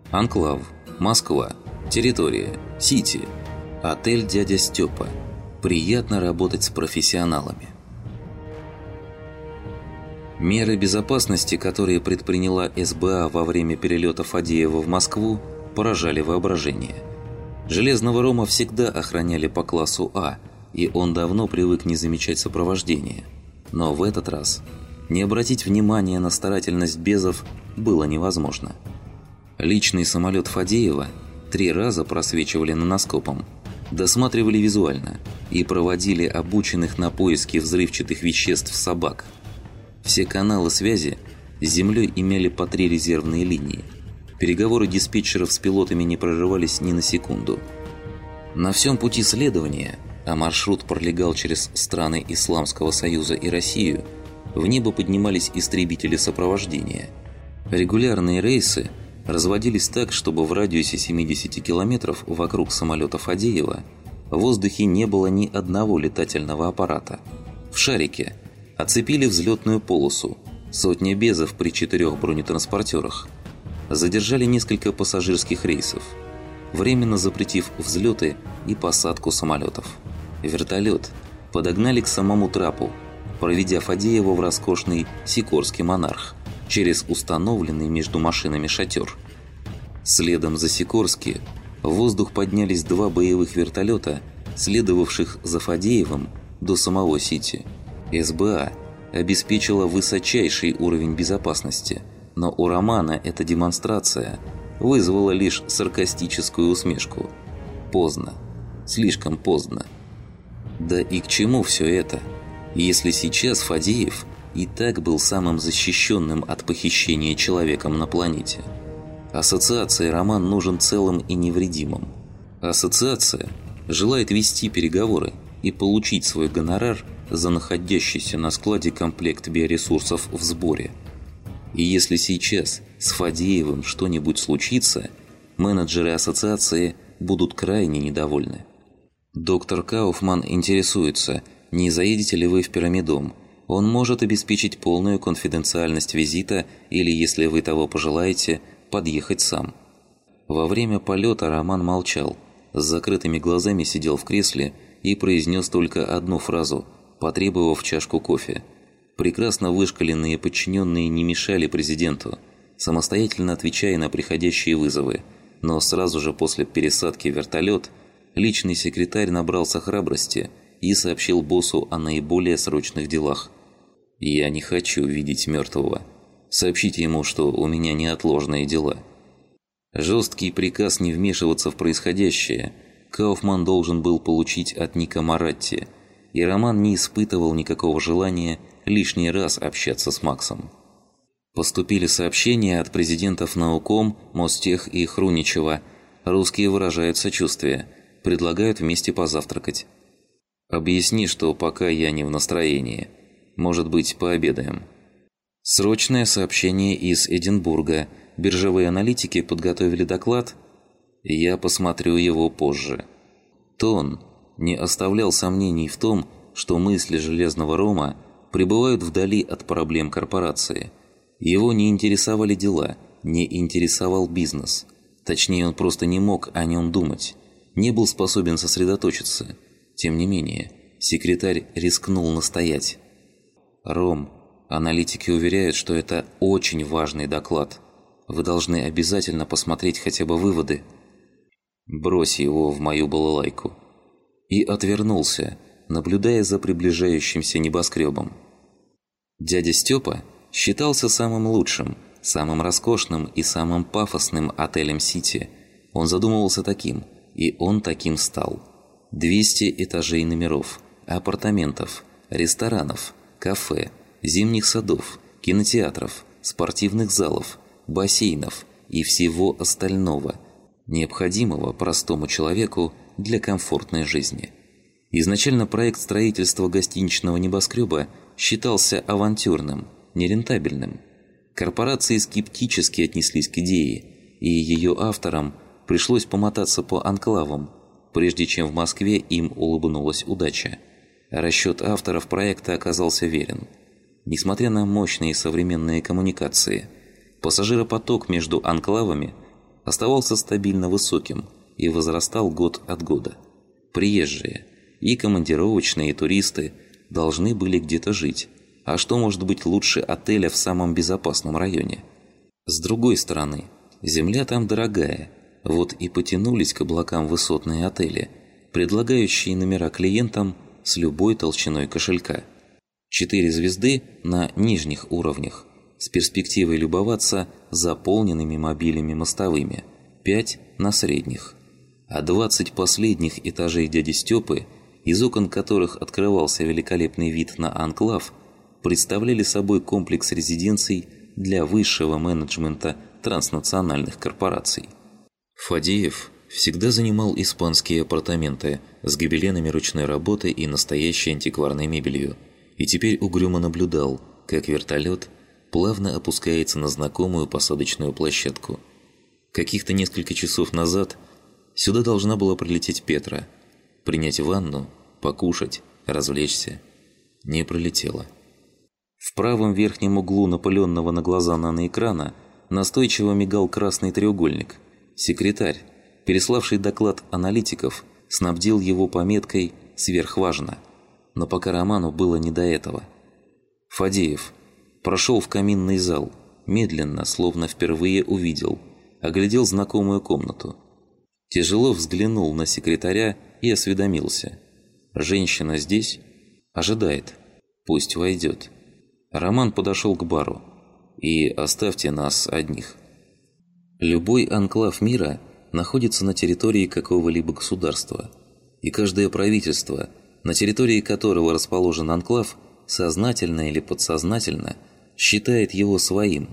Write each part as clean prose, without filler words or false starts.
Анклав. Москва. Территория. Сити. Отель «Дядя Степа». Приятно работать с профессионалами. Меры безопасности, которые предприняла СБА во время перелета Фадеева в Москву, поражали воображение. Железного Рома всегда охраняли по классу А, и он давно привык не замечать сопровождения. Но в этот раз не обратить внимания на старательность безов было невозможно. Личный самолет Фадеева 3 раза просвечивали наноскопом, досматривали визуально и проводили обученных на поиски взрывчатых веществ собак. Все каналы связи с землей имели по 3 резервные линии. Переговоры диспетчеров с пилотами не прерывались ни на секунду. На всем пути следования, а маршрут пролегал через страны Исламского Союза и Россию, в небо поднимались истребители сопровождения. Регулярные рейсы разводились так, чтобы в радиусе 70 километров вокруг самолета Фадеева в воздухе не было ни одного летательного аппарата. В шарике оцепили взлетную полосу, сотни безов при 4 бронетранспортерах. Задержали несколько пассажирских рейсов, временно запретив взлеты и посадку самолетов. Вертолет подогнали к самому трапу, проведя Фадеева в роскошный Сикорский «Монарх» через установленный между машинами шатер. Следом за Сикорски в воздух поднялись 2 боевых вертолета, следовавших за Фадеевым до самого Сити. СБА обеспечила высочайший уровень безопасности, но у Романа эта демонстрация вызвала лишь саркастическую усмешку. Поздно. Слишком поздно. Да и к чему все это, если сейчас Фадеев и так был самым защищенным от похищения человеком на планете? Ассоциации Роман нужен целым и невредимым. Ассоциация желает вести переговоры и получить свой гонорар за находящийся на складе комплект биоресурсов в сборе. И если сейчас с Фадеевым что-нибудь случится, менеджеры ассоциации будут крайне недовольны. Доктор Кауфман интересуется, не заедете ли вы в Пирамидом. Он может обеспечить полную конфиденциальность визита или, если вы того пожелаете, подъехать сам. Во время полета Роман молчал, с закрытыми глазами сидел в кресле и произнес только одну фразу, потребовав чашку кофе. Прекрасно вышкаленные подчиненные не мешали президенту, самостоятельно отвечая на приходящие вызовы, но сразу же после пересадки в вертолет личный секретарь набрался храбрости и сообщил боссу о наиболее срочных делах. «Я не хочу видеть мертвого. Сообщите ему, что у меня неотложные дела». Жесткий приказ не вмешиваться в происходящее Кауфман должен был получить от Ника Маратти, и Роман не испытывал никакого желания лишний раз общаться с Максом. Поступили сообщения от президентов Науком, Мостех и Хруничева. Русские выражают сочувствие, предлагают вместе позавтракать. «Объясни, что пока я не в настроении. Может быть, пообедаем». Срочное сообщение из Эдинбурга. Биржевые аналитики подготовили доклад. Я посмотрю его позже. Тон не оставлял сомнений в том, что мысли Железного Рома пребывают вдали от проблем корпорации. Его не интересовали дела, не интересовал бизнес. Точнее, он просто не мог о нем думать, не был способен сосредоточиться. Тем не менее, секретарь рискнул настоять. «Ром, аналитики уверяют, что это очень важный доклад. Вы должны обязательно посмотреть хотя бы выводы». «Брось его в мою балалайку». И отвернулся, наблюдая за приближающимся небоскребом. Дядя Степа считался самым лучшим, самым роскошным и самым пафосным отелем Сити. Он задумывался таким, и он таким стал. 200 этажей номеров, апартаментов, ресторанов, кафе, зимних садов, кинотеатров, спортивных залов, бассейнов и всего остального, необходимого простому человеку для комфортной жизни. Изначально проект строительства гостиничного небоскреба считался авантюрным, нерентабельным. Корпорации скептически отнеслись к идее, и ее авторам пришлось помотаться по анклавам, прежде чем в Москве им улыбнулась удача. Расчет авторов проекта оказался верен. Несмотря на мощные современные коммуникации, пассажиропоток между анклавами оставался стабильно высоким и возрастал год от года. Приезжие, и командировочные, и туристы должны были где-то жить. А что может быть лучше отеля в самом безопасном районе? С другой стороны, земля там дорогая, вот и потянулись к облакам высотные отели, предлагающие номера клиентам с любой толщиной кошелька. 4 звезды на нижних уровнях, с перспективой любоваться заполненными мобилями мостовыми, 5 на средних. А 20 последних этажей дяди Степы, из окон которых открывался великолепный вид на анклав, представляли собой комплекс резиденций для высшего менеджмента транснациональных корпораций. Фадеев всегда занимал испанские апартаменты с гобеленами ручной работы и настоящей антикварной мебелью, и теперь угрюмо наблюдал, как вертолет плавно опускается на знакомую посадочную площадку. Каких-то несколько часов назад сюда должна была прилететь Петра, принять ванну, покушать, развлечься. Не прилетела. В правом верхнем углу напыленного на глаза наноэкрана настойчиво мигал красный треугольник. Секретарь, переславший доклад аналитиков, снабдил его пометкой «Сверхважно». Но пока Роману было не до этого. Фадеев прошел в каминный зал, медленно, словно впервые увидел, оглядел знакомую комнату. Тяжело взглянул на секретаря и осведомился. «Женщина здесь? Ожидает. Пусть войдет». Роман подошел к бару. «И оставьте нас одних». Любой анклав мира находится на территории какого-либо государства. И каждое правительство, на территории которого расположен анклав, сознательно или подсознательно считает его своим.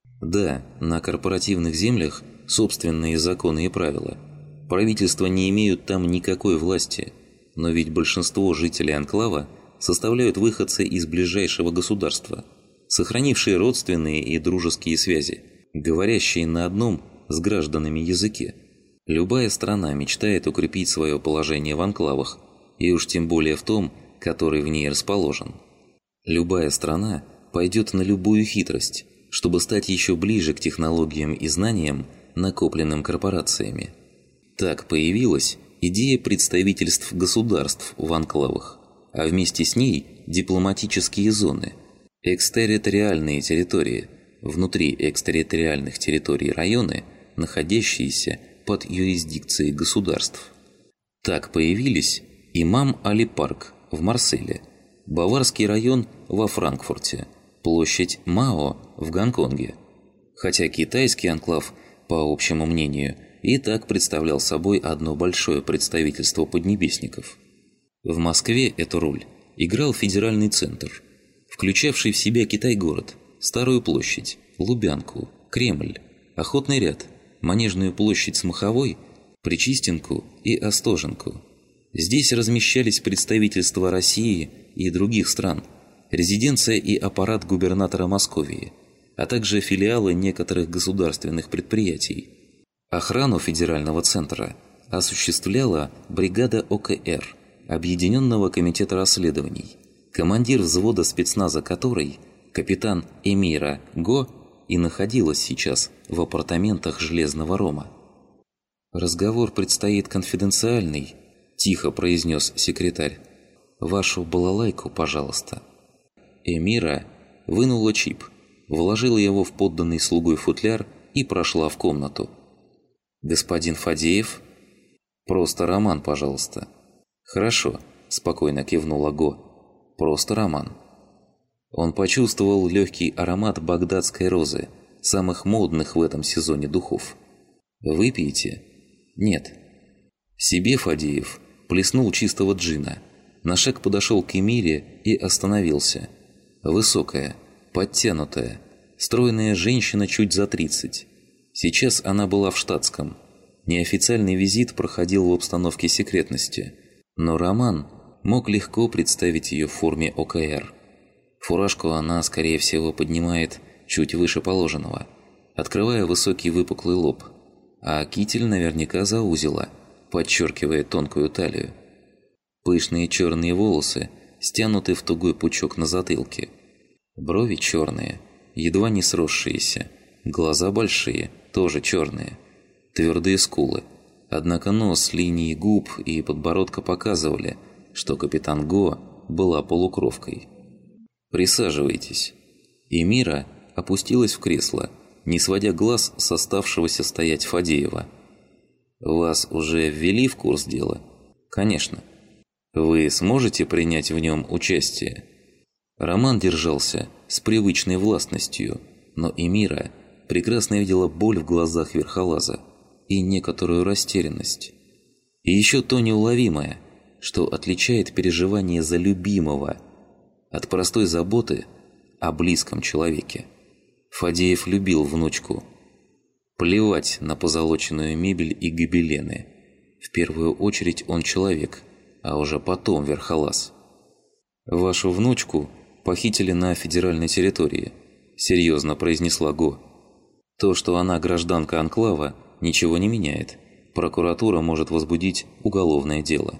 Да, на корпоративных землях собственные законы и правила. Правительства не имеют там никакой власти, но ведь большинство жителей анклава составляют выходцы из ближайшего государства, сохранившие родственные и дружеские связи, говорящие на одном с гражданами языке. Любая страна мечтает укрепить свое положение в анклавах, и уж тем более в том, который в ней расположен. Любая страна пойдет на любую хитрость, чтобы стать еще ближе к технологиям и знаниям, накопленным корпорациями. Так появилась идея представительств государств в анклавах, а вместе с ней дипломатические зоны, экстерриториальные территории, внутри экстерриториальных территорий районы, находящиеся под юрисдикцией государств. Так появились Имам-Али-Парк в Марселе, Баварский район во Франкфурте, площадь Мао в Гонконге. Хотя китайский анклав, по общему мнению, и так представлял собой одно большое представительство поднебесников. В Москве эту роль играл федеральный центр, включавший в себя Китай-город, Старую площадь, Лубянку, Кремль, Охотный ряд, Манежную площадь с Маховой, Причистенку и Остоженку. Здесь размещались представительства России и других стран, резиденция и аппарат губернатора Московии, а также филиалы некоторых государственных предприятий. Охрану федерального центра осуществляла бригада ОКР, Объединенного комитета расследований, командир взвода спецназа которой, капитан Эмира Го, и находилась сейчас в апартаментах Железного Рома. «Разговор предстоит конфиденциальный», – тихо произнес секретарь. «Вашу балалайку, пожалуйста». Эмира вынула чип, вложила его в подданный слугой футляр и прошла в комнату. «Господин Фадеев?» «Просто Роман, пожалуйста». «Хорошо», – спокойно кивнула Го. «Просто Роман». Он почувствовал легкий аромат багдадской розы, самых модных в этом сезоне духов. «Выпьете?» «Нет». Себе Фадеев плеснул чистого джина, на шаг подошел к Эмире и остановился. Высокая, подтянутая, стройная женщина чуть за 30. Сейчас она была в штатском. Неофициальный визит проходил в обстановке секретности, но Роман мог легко представить ее в форме ОКР. Фуражку она, скорее всего, поднимает чуть выше положенного, открывая высокий выпуклый лоб, а китель наверняка заузила, подчеркивая тонкую талию. Пышные черные волосы стянуты в тугой пучок на затылке. Брови черные, едва не сросшиеся, глаза большие, тоже черные. твердые скулы. Однако нос, линии губ и подбородка показывали, что капитан Го была полукровкой. «Присаживайтесь». И Мира опустилась в кресло, не сводя глаз с оставшегося стоять Фадеева. «Вас уже ввели в курс дела?» «Конечно. Вы сможете принять в нем участие?» Роман держался с привычной властностью, но Эмира прекрасно видела боль в глазах Верхолаза и некоторую растерянность. И еще то неуловимое, что отличает переживание за любимого от простой заботы о близком человеке. Фадеев любил внучку. Плевать на позолоченную мебель и гобелены. В первую очередь он человек, а уже потом Верхолаз. «Вашу внучку похитили на федеральной территории», – серьезно произнесла Го. «То, что она гражданка анклава, ничего не меняет. Прокуратура может возбудить уголовное дело».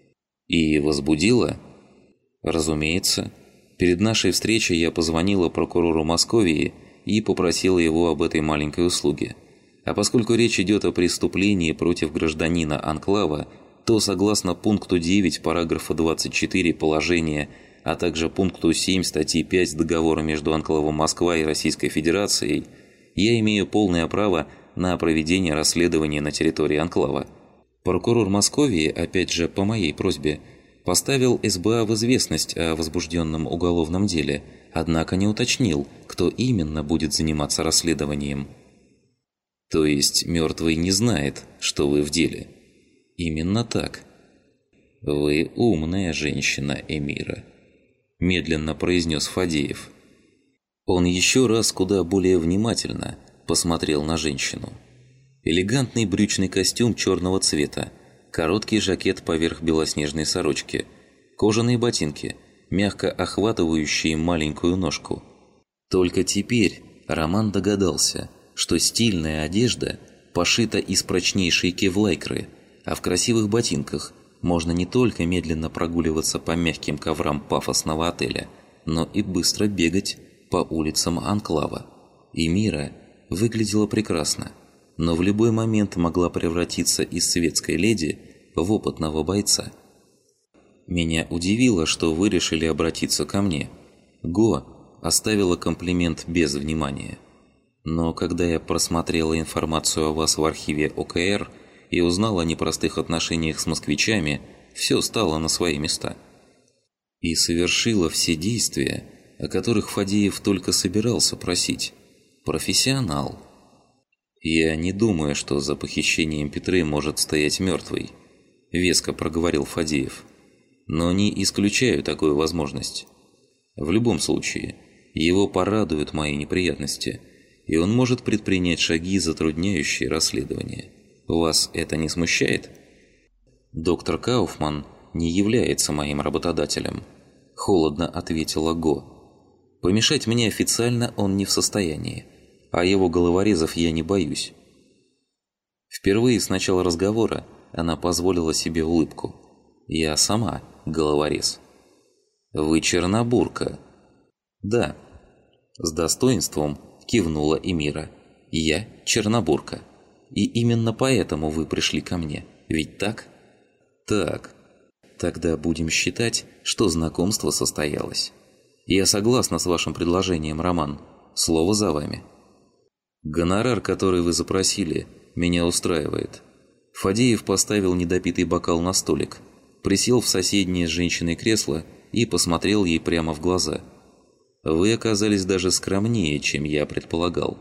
«И возбудила?» «Разумеется. Перед нашей встречей я позвонила прокурору Московии и попросила его об этой маленькой услуге. А поскольку речь идет о преступлении против гражданина анклава, то согласно пункту 9 параграфа 24 положения, а также пункту 7 статьи 5 договора между анклавом Москва и Российской Федерацией, я имею полное право на проведение расследования на территории анклава. Прокурор Московии, опять же по моей просьбе, поставил СБА в известность о возбужденном уголовном деле, однако не уточнил, кто именно будет заниматься расследованием». «То есть мертвый не знает, что вы в деле?» «Именно так». «Вы умная женщина, Эмира», – медленно произнес Фадеев. Он еще раз куда более внимательно посмотрел на женщину. Элегантный брючный костюм черного цвета, короткий жакет поверх белоснежной сорочки, кожаные ботинки, мягко охватывающие маленькую ножку. Только теперь Роман догадался, что стильная одежда пошита из прочнейшей кевлайкры, а в красивых ботинках можно не только медленно прогуливаться по мягким коврам пафосного отеля, но и быстро бегать по улицам анклава. И Мира выглядела прекрасно, но в любой момент могла превратиться из светской леди в опытного бойца. «Меня удивило, что вы решили обратиться ко мне». Го оставила комплимент без внимания. «Но когда я просмотрела информацию о вас в архиве ОКР и узнал о непростых отношениях с москвичами, все стало на свои места. И совершила все действия, о которых Фадеев только собирался просить. Профессионал. «Я не думаю, что за похищением Петры может стоять мертвый», – веско проговорил Фадеев. «Но не исключаю такую возможность. В любом случае, его порадуют мои неприятности, и он может предпринять шаги, затрудняющие расследование. Вас это не смущает?» «Доктор Кауфман не является моим работодателем», – холодно ответила Го. «Помешать мне официально он не в состоянии, а его головорезов я не боюсь». Впервые с начала разговора она позволила себе улыбку. «Я сама головорез». «Вы чернобурка?» «Да», – с достоинством кивнула Эмира. «Я чернобурка. И именно поэтому вы пришли ко мне, ведь так?» «Так. Тогда будем считать, что знакомство состоялось. Я согласна с вашим предложением, Роман. Слово за вами». «Гонорар, который вы запросили, меня устраивает». Фадеев поставил недопитый бокал на столик, присел в соседнее с женщиной кресло и посмотрел ей прямо в глаза. «Вы оказались даже скромнее, чем я предполагал».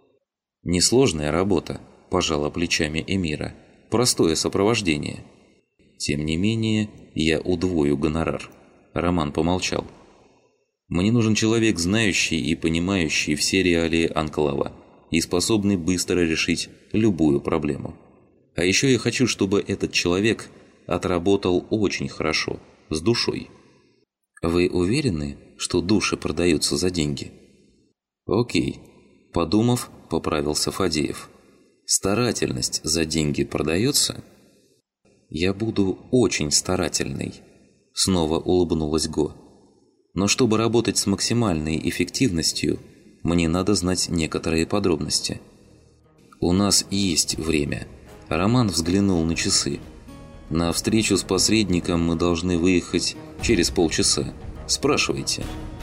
«Несложная работа», – пожала плечами Эмира. «Простое сопровождение». «Тем не менее, я удвою гонорар». Роман помолчал. «Мне нужен человек, знающий и понимающий все реалии анклава и способный быстро решить любую проблему. А еще я хочу, чтобы этот человек отработал очень хорошо, с душой». «Вы уверены, что души продаются за деньги?» «Окей», – подумав, поправился Фадеев. «Старательность за деньги продается?» «Я буду очень старательной», – снова улыбнулась Го. «Но чтобы работать с максимальной эффективностью, мне надо знать некоторые подробности». «У нас есть время». Роман взглянул на часы. «На встречу с посредником мы должны выехать через полчаса. Спрашивайте».